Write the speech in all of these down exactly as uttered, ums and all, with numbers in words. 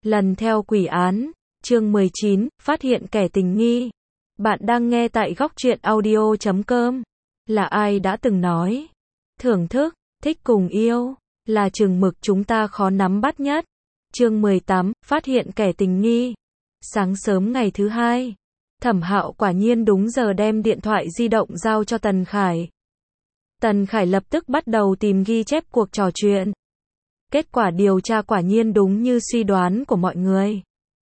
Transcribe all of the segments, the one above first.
Lần theo quỷ án, chương mười chín, phát hiện kẻ tình nghi. Bạn đang nghe tại góc truyện audio chấm com. Là ai đã từng nói, thưởng thức, thích cùng yêu, là chừng mực chúng ta khó nắm bắt nhất. Chương mười tám, phát hiện kẻ tình nghi. Sáng sớm ngày thứ hai, Thẩm Hạo quả nhiên đúng giờ đem điện thoại di động giao cho Tần Khải. Tần Khải lập tức bắt đầu tìm ghi chép cuộc trò chuyện. Kết quả điều tra quả nhiên đúng như suy đoán của mọi người.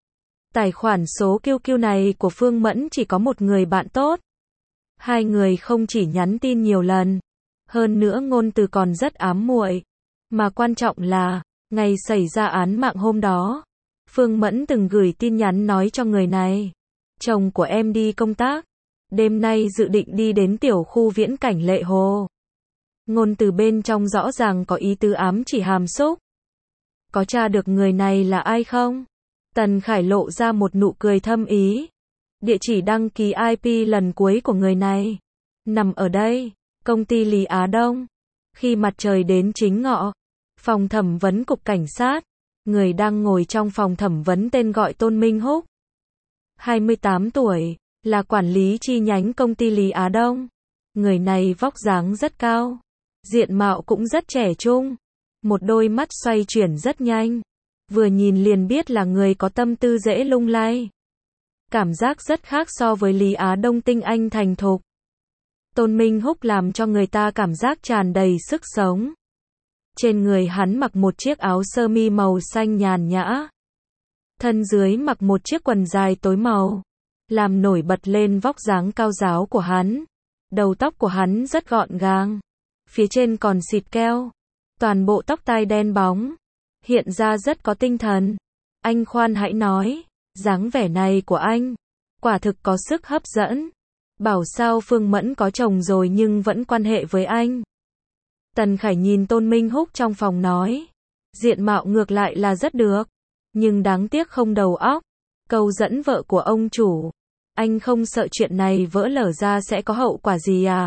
Tài khoản số quy quy này của Phương Mẫn chỉ có một người bạn tốt. Hai người không chỉ nhắn tin nhiều lần, hơn nữa ngôn từ còn rất ám muội. Mà quan trọng là, ngày xảy ra án mạng hôm đó, Phương Mẫn từng gửi tin nhắn nói cho người này. Chồng của em đi công tác, đêm nay dự định đi đến tiểu khu viễn cảnh Lệ Hồ. Ngôn từ bên trong rõ ràng có ý tứ ám chỉ hàm xúc. Có tra được người này là ai không? Tần Khải lộ ra một nụ cười thâm ý. Địa chỉ đăng ký i pê lần cuối của người này nằm ở đây, công ty Lý Á Đông. Khi mặt trời đến chính ngọ, phòng thẩm vấn cục cảnh sát, người đang ngồi trong phòng thẩm vấn tên gọi Tôn Minh Húc. hai mươi tám tuổi, là quản lý chi nhánh công ty Lý Á Đông. Người này vóc dáng rất cao, diện mạo cũng rất trẻ trung, một đôi mắt xoay chuyển rất nhanh, vừa nhìn liền biết là người có tâm tư dễ lung lay. Cảm giác rất khác so với Lý Á Đông tinh anh thành thục. Tôn Minh Húc làm cho người ta cảm giác tràn đầy sức sống. Trên người hắn mặc một chiếc áo sơ mi màu xanh nhàn nhã, thân dưới mặc một chiếc quần dài tối màu, làm nổi bật lên vóc dáng cao ráo của hắn. Đầu tóc của hắn rất gọn gàng, phía trên còn xịt keo, toàn bộ tóc tai đen bóng, hiện ra rất có tinh thần. Anh khoan hãy nói, dáng vẻ này của anh, quả thực có sức hấp dẫn. Bảo sao Phương Mẫn có chồng rồi nhưng vẫn quan hệ với anh. Tần Khải nhìn Tôn Minh Húc trong phòng nói, diện mạo ngược lại là rất được, nhưng đáng tiếc không đầu óc. Câu dẫn vợ của ông chủ, anh không sợ chuyện này vỡ lở ra sẽ có hậu quả gì à?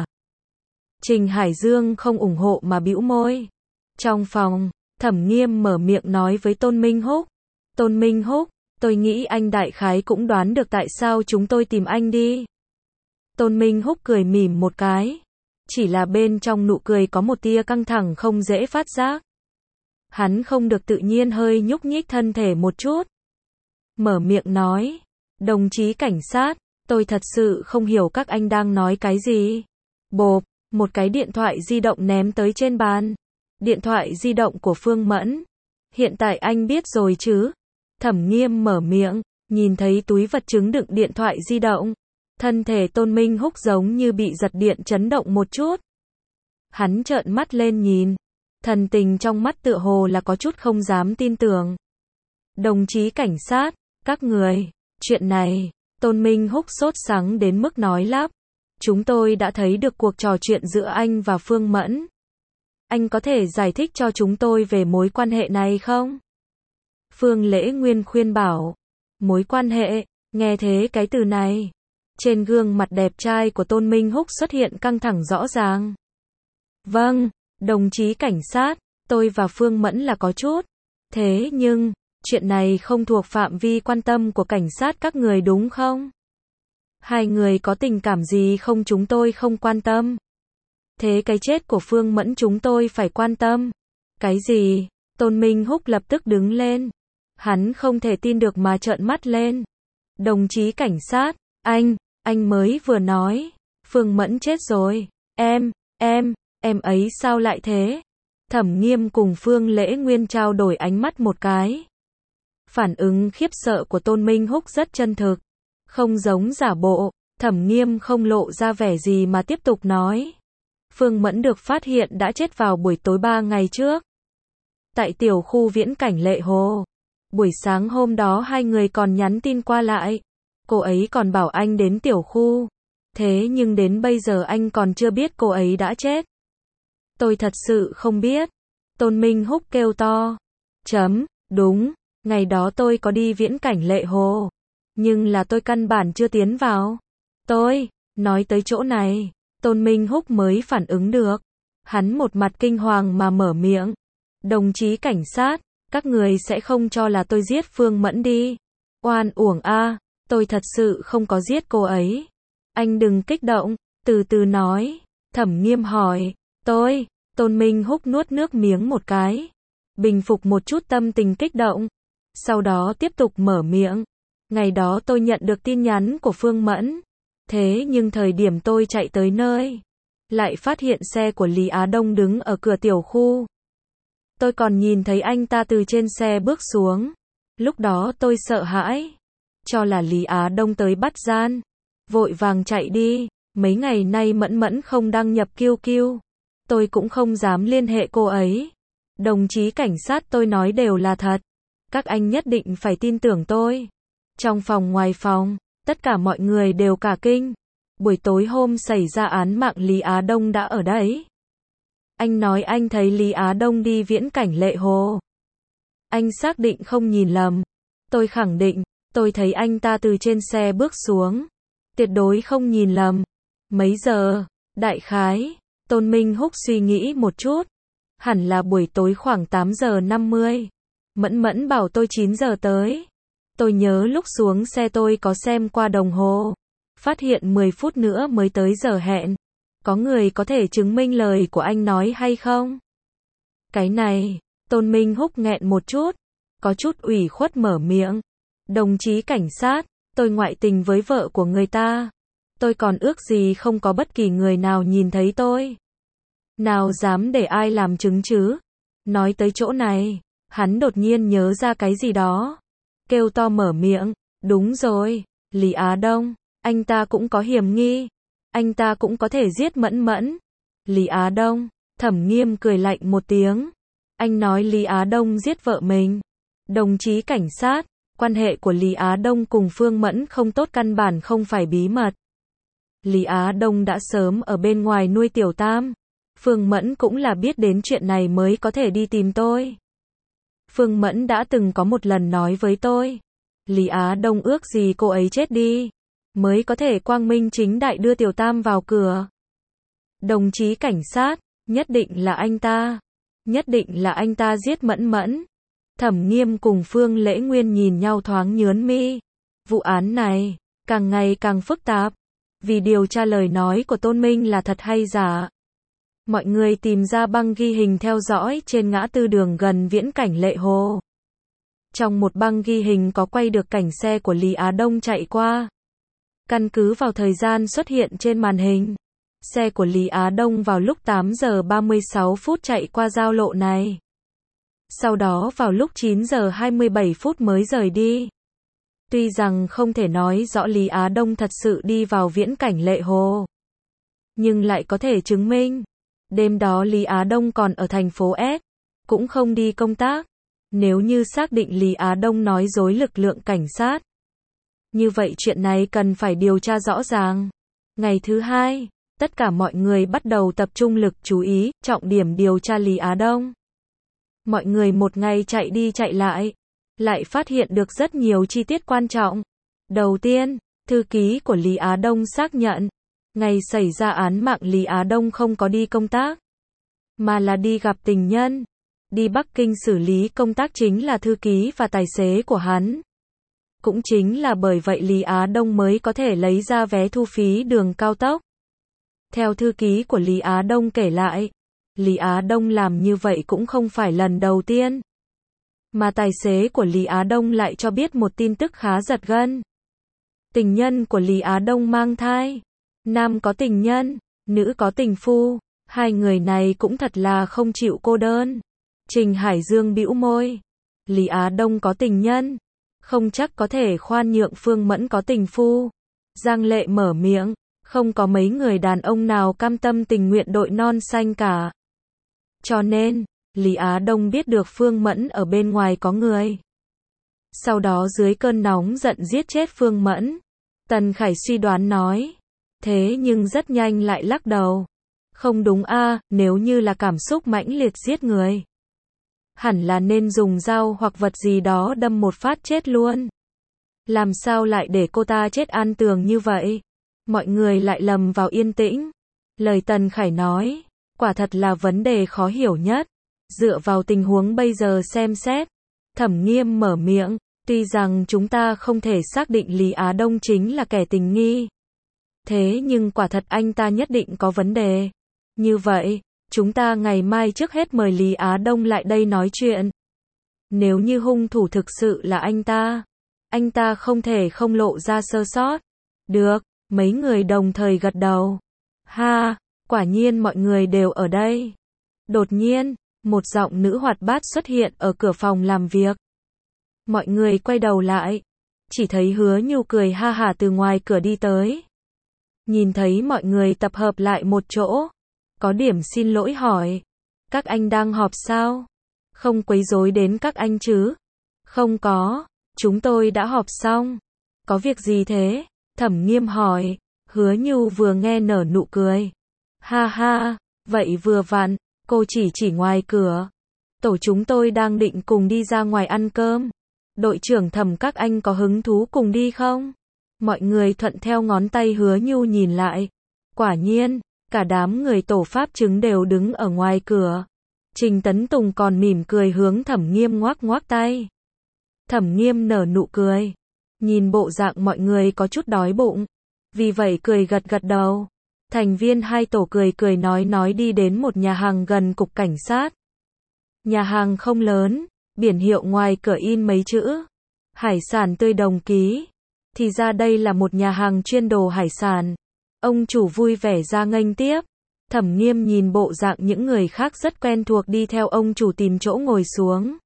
Trình Hải Dương không ủng hộ mà bĩu môi. Trong phòng, Thẩm Nghiêm mở miệng nói với Tôn Minh Húc. Tôn Minh Húc, tôi nghĩ anh đại khái cũng đoán được tại sao chúng tôi tìm anh đi. Tôn Minh Húc cười mỉm một cái. Chỉ là bên trong nụ cười có một tia căng thẳng không dễ phát giác. Hắn không được tự nhiên hơi nhúc nhích thân thể một chút. Mở miệng nói, đồng chí cảnh sát, tôi thật sự không hiểu các anh đang nói cái gì. Bộp, một cái điện thoại di động ném tới trên bàn. Điện thoại di động của Phương Mẫn. Hiện tại anh biết rồi chứ? Thẩm Nghiêm mở miệng, nhìn thấy túi vật chứng đựng điện thoại di động. Thân thể Tôn Minh Húc giống như bị giật điện chấn động một chút. Hắn trợn mắt lên nhìn. Thần tình trong mắt tựa hồ là có chút không dám tin tưởng. Đồng chí cảnh sát, các người, chuyện này, Tôn Minh Húc sốt sắng đến mức nói lắp. Chúng tôi đã thấy được cuộc trò chuyện giữa anh và Phương Mẫn. Anh có thể giải thích cho chúng tôi về mối quan hệ này không? Phương Lễ Nguyên khuyên bảo. Mối quan hệ, nghe thế cái từ này. Trên gương mặt đẹp trai của Tôn Minh Húc xuất hiện căng thẳng rõ ràng. Vâng, đồng chí cảnh sát, tôi và Phương Mẫn là có chút. Thế nhưng, chuyện này không thuộc phạm vi quan tâm của cảnh sát các người đúng không? Hai người có tình cảm gì không chúng tôi không quan tâm. Thế cái chết của Phương Mẫn chúng tôi phải quan tâm. Cái gì? Tôn Minh Húc lập tức đứng lên. Hắn không thể tin được mà trợn mắt lên. Đồng chí cảnh sát, anh, anh mới vừa nói, Phương Mẫn chết rồi. Em, em, em ấy sao lại thế? Thẩm Nghiêm cùng Phương Lễ Nguyên trao đổi ánh mắt một cái. Phản ứng khiếp sợ của Tôn Minh Húc rất chân thực, không giống giả bộ. Thẩm Nghiêm không lộ ra vẻ gì mà tiếp tục nói. Phương Mẫn được phát hiện đã chết vào buổi tối ba ngày trước. Tại tiểu khu viễn cảnh Lệ Hồ. Buổi sáng hôm đó hai người còn nhắn tin qua lại. Cô ấy còn bảo anh đến tiểu khu. Thế nhưng đến bây giờ anh còn chưa biết cô ấy đã chết. Tôi thật sự không biết. Tôn Minh Húc kêu to. Chấm, đúng, ngày đó tôi có đi viễn cảnh Lệ Hồ. Nhưng là tôi căn bản chưa tiến vào. Tôi, nói tới chỗ này, Tôn Minh Húc mới phản ứng được. Hắn một mặt kinh hoàng mà mở miệng. Đồng chí cảnh sát, Các người sẽ không cho là tôi giết Phương Mẫn đi. Oan uổng a, tôi thật sự không có giết cô ấy. Anh đừng kích động, từ từ nói. Thẩm Nghiêm hỏi, tôi, Tôn Minh Húc nuốt nước miếng một cái. Bình phục một chút tâm tình kích động. Sau đó tiếp tục mở miệng. Ngày đó tôi nhận được tin nhắn của Phương Mẫn. Thế nhưng thời điểm tôi chạy tới nơi, lại phát hiện xe của Lý Á Đông đứng ở cửa tiểu khu. Tôi còn nhìn thấy anh ta từ trên xe bước xuống. Lúc đó tôi sợ hãi, cho là Lý Á Đông tới bắt gian. Vội vàng chạy đi, mấy ngày nay Mẫn Mẫn không đăng nhập Q Q. Tôi cũng không dám liên hệ cô ấy. Đồng chí cảnh sát, tôi nói đều là thật. Các anh nhất định phải tin tưởng tôi. Trong phòng ngoài phòng, tất cả mọi người đều cả kinh. Buổi tối hôm xảy ra án mạng Lý Á Đông đã ở đấy. Anh nói anh thấy Lý Á Đông đi viễn cảnh Lệ Hồ. Anh xác định không nhìn lầm. Tôi khẳng định, tôi thấy anh ta từ trên xe bước xuống. Tuyệt đối không nhìn lầm. Mấy giờ? Đại khái. Tôn Minh Húc suy nghĩ một chút. Hẳn là buổi tối khoảng tám giờ năm mươi. Mẫn Mẫn bảo tôi chín giờ tới. Tôi nhớ lúc xuống xe tôi có xem qua đồng hồ. Phát hiện mười phút nữa mới tới giờ hẹn. Có người có thể chứng minh lời của anh nói hay không? Cái này, Tôn Minh Húc nghẹn một chút. Có chút ủy khuất mở miệng. Đồng chí cảnh sát, tôi ngoại tình với vợ của người ta. Tôi còn ước gì không có bất kỳ người nào nhìn thấy tôi. Nào dám để ai làm chứng chứ? Nói tới chỗ này, hắn đột nhiên nhớ ra cái gì đó. Kêu to mở miệng, đúng rồi, Lý Á Đông, anh ta cũng có hiểm nghi. Anh ta cũng có thể giết Mẫn Mẫn. Lý Á Đông, Thẩm Nghiêm cười lạnh một tiếng. Anh nói Lý Á Đông giết vợ mình. Đồng chí cảnh sát, quan hệ của Lý Á Đông cùng Phương Mẫn không tốt, căn bản không phải bí mật. Lý Á Đông đã sớm ở bên ngoài nuôi tiểu tam. Phương Mẫn cũng là biết đến chuyện này mới có thể đi tìm tôi. Phương Mẫn đã từng có một lần nói với tôi. Lý Á Đông ước gì cô ấy chết đi, mới có thể quang minh chính đại đưa tiểu tam vào cửa. Đồng chí cảnh sát, nhất định là anh ta. Nhất định là anh ta giết Mẫn Mẫn. Thẩm Nghiêm cùng Phương Lễ Nguyên nhìn nhau thoáng nhớn mi. Vụ án này, càng ngày càng phức tạp. Vì điều tra lời nói của Tôn Minh là thật hay giả. Mọi người tìm ra băng ghi hình theo dõi trên ngã tư đường gần viễn cảnh Lệ Hồ. Trong một băng ghi hình có quay được cảnh xe của Lý Á Đông chạy qua. Căn cứ vào thời gian xuất hiện trên màn hình, xe của Lý Á Đông vào lúc tám giờ ba mươi sáu phút chạy qua giao lộ này. Sau đó vào lúc chín giờ hai mươi bảy phút mới rời đi. Tuy rằng không thể nói rõ Lý Á Đông thật sự đi vào viễn cảnh Lệ Hồ, nhưng lại có thể chứng minh đêm đó Lý Á Đông còn ở thành phố S, cũng không đi công tác. Nếu như xác định Lý Á Đông nói dối lực lượng cảnh sát, như vậy chuyện này cần phải điều tra rõ ràng. Ngày thứ hai, tất cả mọi người bắt đầu tập trung lực chú ý, trọng điểm điều tra Lý Á Đông. Mọi người một ngày chạy đi chạy lại, lại phát hiện được rất nhiều chi tiết quan trọng. Đầu tiên, thư ký của Lý Á Đông xác nhận, ngày xảy ra án mạng Lý Á Đông không có đi công tác, mà là đi gặp tình nhân. Đi Bắc Kinh xử lý công tác chính là thư ký và tài xế của hắn. Cũng chính là bởi vậy Lý Á Đông mới có thể lấy ra vé thu phí đường cao tốc. Theo thư ký của Lý Á Đông kể lại, Lý Á Đông làm như vậy cũng không phải lần đầu tiên. Mà tài xế của Lý Á Đông lại cho biết một tin tức khá giật gân. Tình nhân của Lý Á Đông mang thai. Nam có tình nhân, nữ có tình phu. Hai người này cũng thật là không chịu cô đơn. Trình Hải Dương bĩu môi. Lý Á Đông có tình nhân, không chắc có thể khoan nhượng Phương Mẫn có tình phu. Giang Lệ mở miệng. Không có mấy người đàn ông nào cam tâm tình nguyện đội non xanh cả. Cho nên, Lý Á Đông biết được Phương Mẫn ở bên ngoài có người. Sau đó dưới cơn nóng giận giết chết Phương Mẫn. Tần Khải suy đoán nói. Thế nhưng rất nhanh lại lắc đầu. Không đúng a, nếu như là cảm xúc mãnh liệt giết người, hẳn là nên dùng dao hoặc vật gì đó đâm một phát chết luôn. Làm sao lại để cô ta chết an tường như vậy? Mọi người lại lầm vào yên tĩnh. Lời Tần Khải nói, quả thật là vấn đề khó hiểu nhất. Dựa vào tình huống bây giờ xem xét, Thẩm Nghiêm mở miệng, tuy rằng chúng ta không thể xác định Lý Á Đông chính là kẻ tình nghi. Thế nhưng quả thật anh ta nhất định có vấn đề. Như vậy, chúng ta ngày mai trước hết mời Lý Á Đông lại đây nói chuyện. Nếu như hung thủ thực sự là anh ta, anh ta không thể không lộ ra sơ sót. Được, mấy người đồng thời gật đầu. Ha, quả nhiên mọi người đều ở đây. Đột nhiên, một giọng nữ hoạt bát xuất hiện ở cửa phòng làm việc. Mọi người quay đầu lại, chỉ thấy Hứa Nhu cười ha hả từ ngoài cửa đi tới. Nhìn thấy mọi người tập hợp lại một chỗ, có điểm xin lỗi hỏi, các anh đang họp sao? Không quấy rối đến các anh chứ? Không có, chúng tôi đã họp xong. Có việc gì thế? Thẩm Nghiêm hỏi. Hứa Nhu vừa nghe nở nụ cười. Ha ha, vậy vừa vặn, cô chỉ chỉ ngoài cửa. Tổ chúng tôi đang định cùng đi ra ngoài ăn cơm. Đội trưởng Thẩm các anh có hứng thú cùng đi không? Mọi người thuận theo ngón tay Hứa Nhu nhìn lại. Quả nhiên, cả đám người tổ pháp chứng đều đứng ở ngoài cửa. Trình Tấn Tùng còn mỉm cười hướng Thẩm Nghiêm ngoác ngoác tay. Thẩm Nghiêm nở nụ cười. Nhìn bộ dạng mọi người có chút đói bụng. Vì vậy cười gật gật đầu. Thành viên hai tổ cười cười nói nói đi đến một nhà hàng gần cục cảnh sát. Nhà hàng không lớn, biển hiệu ngoài cửa in mấy chữ. Hải sản tươi đồng ký. Thì ra đây là một nhà hàng chuyên đồ hải sản. Ông chủ vui vẻ ra nghênh tiếp. Thẩm Nghiêm nhìn bộ dạng những người khác rất quen thuộc đi theo ông chủ tìm chỗ ngồi xuống.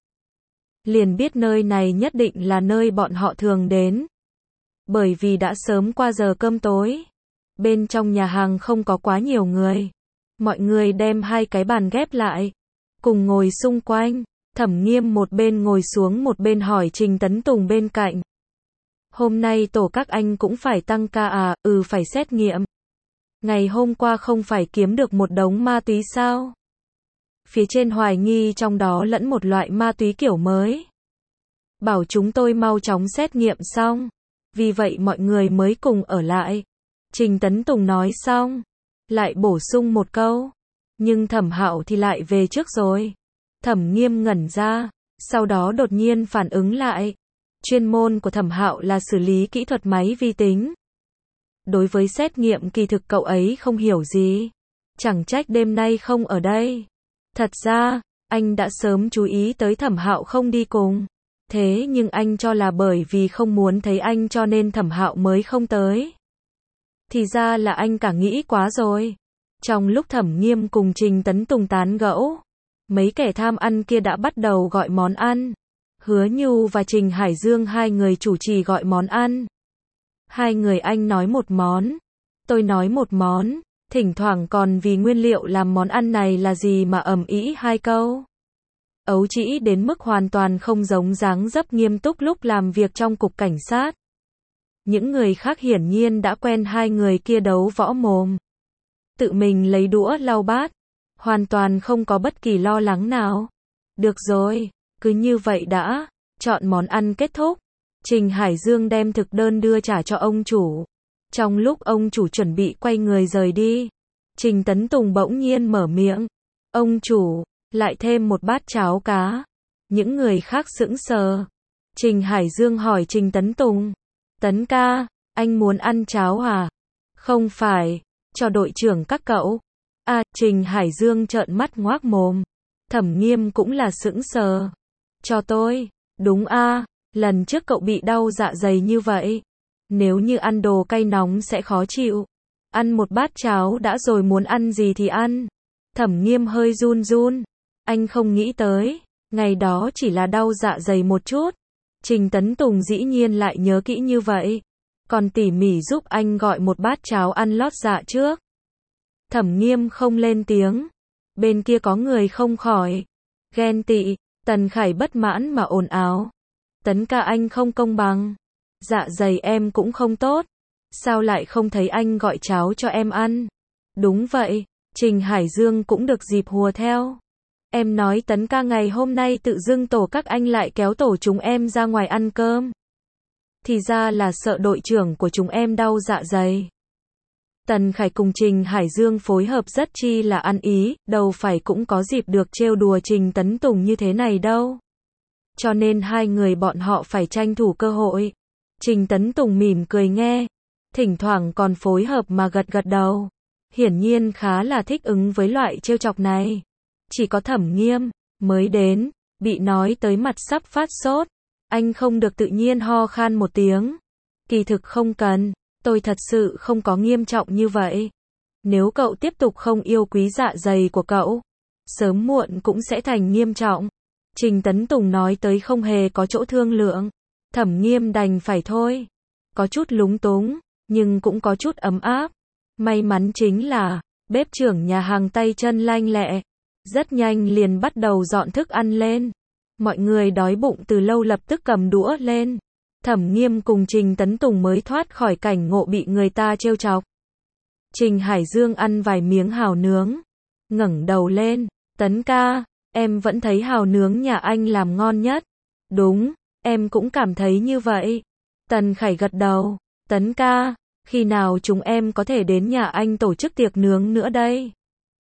Liền biết nơi này nhất định là nơi bọn họ thường đến. Bởi vì đã sớm qua giờ cơm tối. Bên trong nhà hàng không có quá nhiều người. Mọi người đem hai cái bàn ghép lại. Cùng ngồi xung quanh. Thẩm Nghiêm một bên ngồi xuống một bên hỏi Trình Tấn Tùng bên cạnh. Hôm nay tổ các anh cũng phải tăng ca à? Ừ, phải xét nghiệm. Ngày hôm qua không phải kiếm được một đống ma túy sao? Phía trên hoài nghi trong đó lẫn một loại ma túy kiểu mới. Bảo chúng tôi mau chóng xét nghiệm xong. Vì vậy mọi người mới cùng ở lại. Trình Tấn Tùng nói xong. Lại bổ sung một câu. Nhưng Thẩm Hạo thì lại về trước rồi. Thẩm Nghiêm ngẩn ra. Sau đó đột nhiên phản ứng lại. Chuyên môn của Thẩm Hạo là xử lý kỹ thuật máy vi tính. Đối với xét nghiệm kỳ thực cậu ấy không hiểu gì. Chẳng trách đêm nay không ở đây. Thật ra, anh đã sớm chú ý tới Thẩm Hạo không đi cùng. Thế nhưng anh cho là bởi vì không muốn thấy anh cho nên Thẩm Hạo mới không tới. Thì ra là anh cả nghĩ quá rồi. Trong lúc Thẩm Nghiêm cùng Trình Tấn Tùng tán gẫu, mấy kẻ tham ăn kia đã bắt đầu gọi món ăn. Hứa Nhu và Trình Hải Dương hai người chủ trì gọi món ăn. Hai người anh nói một món, tôi nói một món, thỉnh thoảng còn vì nguyên liệu làm món ăn này là gì mà ầm ĩ hai câu. Ấu trĩ đến mức hoàn toàn không giống dáng dấp nghiêm túc lúc làm việc trong cục cảnh sát. Những người khác hiển nhiên đã quen hai người kia đấu võ mồm. Tự mình lấy đũa lau bát, hoàn toàn không có bất kỳ lo lắng nào. Được rồi, cứ như vậy đã, chọn món ăn kết thúc. Trình Hải Dương đem thực đơn đưa trả cho ông chủ. Trong lúc ông chủ chuẩn bị quay người rời đi, Trình Tấn Tùng bỗng nhiên mở miệng. Ông chủ, lại thêm một bát cháo cá. Những người khác sững sờ. Trình Hải Dương hỏi Trình Tấn Tùng. Tấn ca, anh muốn ăn cháo à? Không phải, cho đội trưởng các cậu. À, Trình Hải Dương trợn mắt ngoác mồm. Thẩm Nghiêm cũng là sững sờ. Cho tôi, đúng a, lần trước cậu bị đau dạ dày như vậy. Nếu như ăn đồ cay nóng sẽ khó chịu. Ăn một bát cháo đã rồi muốn ăn gì thì ăn. Thẩm Nghiêm hơi run run. Anh không nghĩ tới, ngày đó chỉ là đau dạ dày một chút. Trình Tấn Tùng dĩ nhiên lại nhớ kỹ như vậy. Còn tỉ mỉ giúp anh gọi một bát cháo ăn lót dạ trước. Thẩm Nghiêm không lên tiếng. Bên kia có người không khỏi ghen tị. Tần Khải bất mãn mà ồn ào. Tấn ca anh không công bằng. Dạ dày em cũng không tốt. Sao lại không thấy anh gọi cháo cho em ăn? Đúng vậy, Trình Hải Dương cũng được dịp hùa theo. Em nói Tấn ca ngày hôm nay tự dưng tổ các anh lại kéo tổ chúng em ra ngoài ăn cơm. Thì ra là sợ đội trưởng của chúng em đau dạ dày. Tần Khải cùng Trình Hải Dương phối hợp rất chi là ăn ý, đâu phải cũng có dịp được trêu đùa Trình Tấn Tùng như thế này đâu. cho nên hai người bọn họ phải tranh thủ cơ hội. Trình Tấn Tùng mỉm cười nghe, thỉnh thoảng còn phối hợp mà gật gật đầu. Hiển nhiên khá là thích ứng với loại trêu chọc này. Chỉ có Thẩm Nghiêm mới đến, bị nói tới mặt sắp phát sốt. Anh không được tự nhiên ho khan một tiếng. Kỳ thực không cần, tôi thật sự không có nghiêm trọng như vậy. Nếu cậu tiếp tục không yêu quý dạ dày của cậu, sớm muộn cũng sẽ thành nghiêm trọng. Trình Tấn Tùng nói tới không hề có chỗ thương lượng. Thẩm Nghiêm đành phải thôi. Có chút lúng túng, nhưng cũng có chút ấm áp. May mắn chính là, bếp trưởng nhà hàng tay chân lanh lẹ. Rất nhanh liền bắt đầu dọn thức ăn lên. Mọi người đói bụng từ lâu lập tức cầm đũa lên. Thẩm Nghiêm cùng Trình Tấn Tùng mới thoát khỏi cảnh ngộ bị người ta trêu chọc. Trình Hải Dương ăn vài miếng hàu nướng, ngẩng đầu lên, Tấn ca, em vẫn thấy hàu nướng nhà anh làm ngon nhất. Đúng, em cũng cảm thấy như vậy. Tần Khải gật đầu, Tấn ca, khi nào chúng em có thể đến nhà anh tổ chức tiệc nướng nữa đây?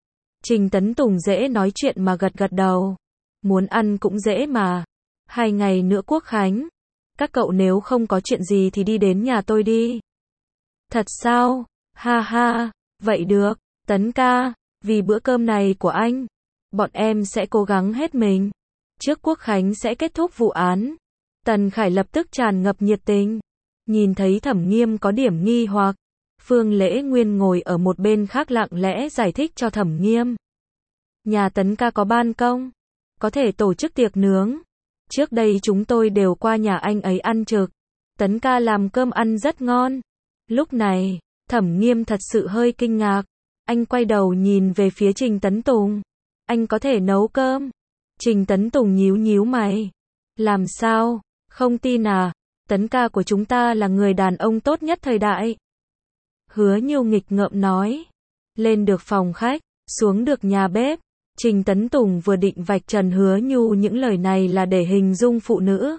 Trình Tấn Tùng dễ nói chuyện mà gật gật đầu. Muốn ăn cũng dễ mà. Hai ngày nữa Quốc khánh. Các cậu nếu không có chuyện gì thì đi đến nhà tôi đi. Thật sao? Ha ha, vậy được, Tấn ca, vì bữa cơm này của anh, bọn em sẽ cố gắng hết mình. Trước Quốc khánh sẽ kết thúc vụ án. Tần Khải lập tức tràn ngập nhiệt tình. Nhìn thấy Thẩm Nghiêm có điểm nghi hoặc, Phương Lễ Nguyên ngồi ở một bên khác lặng lẽ giải thích cho Thẩm Nghiêm. Nhà Tấn ca có ban công, có thể tổ chức tiệc nướng. Trước đây chúng tôi đều qua nhà anh ấy ăn trực. Tấn ca làm cơm ăn rất ngon. Lúc này, Thẩm Nghiêm thật sự hơi kinh ngạc. Anh quay đầu nhìn về phía Trình Tấn Tùng. Anh có thể nấu cơm? Trình Tấn Tùng nhíu nhíu mày. Làm sao? Không tin à? Tấn ca của chúng ta là người đàn ông tốt nhất thời đại. Hứa Nhu nghịch ngợm nói. Lên được phòng khách, xuống được nhà bếp. Trình Tấn Tùng vừa định vạch trần Hứa Nhu những lời này là để hình dung phụ nữ.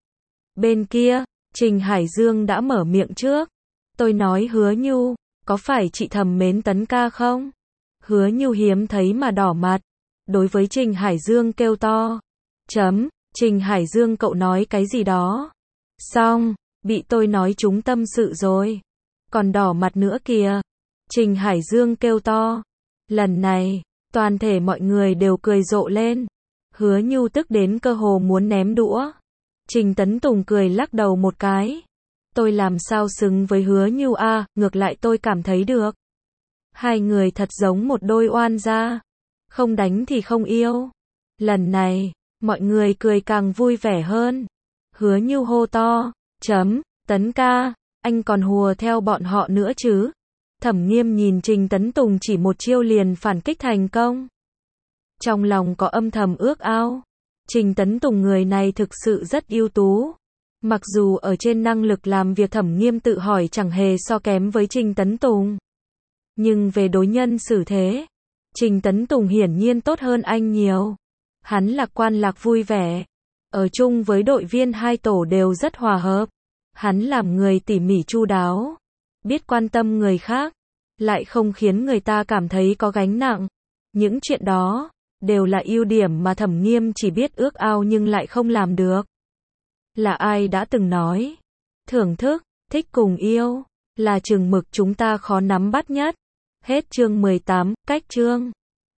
Bên kia, Trình Hải Dương đã mở miệng trước. Tôi nói Hứa Nhu, có phải chị thầm mến Tấn ca không? Hứa Nhu hiếm thấy mà đỏ mặt. Đối với Trình Hải Dương kêu to. Chấm, Trình Hải Dương cậu nói cái gì đó? Xong, bị tôi nói trúng tâm sự rồi. Còn đỏ mặt nữa kìa. Trình Hải Dương kêu to. Lần này, toàn thể mọi người đều cười rộ lên. Hứa Nhu tức đến cơ hồ muốn ném đũa. Trình Tấn Tùng cười lắc đầu một cái. Tôi làm sao xứng với Hứa Nhu a, ngược lại tôi cảm thấy được. Hai người thật giống một đôi oan gia. Không đánh thì không yêu. Lần này, mọi người cười càng vui vẻ hơn. Hứa Nhu hô to. Chấm, Tấn ca, anh còn hùa theo bọn họ nữa chứ? Thẩm Nghiêm nhìn Trình Tấn Tùng chỉ một chiêu liền phản kích thành công. Trong lòng có âm thầm ước ao. Trình Tấn Tùng người này thực sự rất ưu tú. Mặc dù ở trên năng lực làm việc Thẩm Nghiêm tự hỏi chẳng hề so kém với Trình Tấn Tùng. Nhưng về đối nhân xử thế, Trình Tấn Tùng hiển nhiên tốt hơn anh nhiều. Hắn lạc quan lạc vui vẻ. Ở chung với đội viên hai tổ đều rất hòa hợp. Hắn làm người tỉ mỉ chu đáo. Biết quan tâm người khác. Lại không khiến người ta cảm thấy có gánh nặng. Những chuyện đó, đều là ưu điểm mà Thẩm Nghiêm chỉ biết ước ao nhưng lại không làm được. Là ai đã từng nói, thưởng thức, thích cùng yêu, là chừng mực chúng ta khó nắm bắt nhất. Hết chương mười tám, cách chương.